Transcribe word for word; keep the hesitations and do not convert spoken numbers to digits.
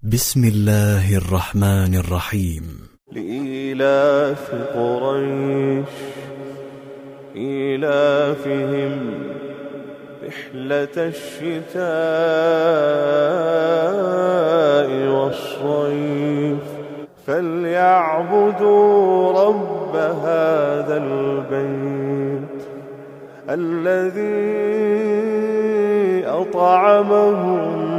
بسم الله الرحمن الرحيم. لإيلاف قريش إيلافهم رحلة الشتاء والصيف فليعبدوا رب هذا البيت الذي أطعمهم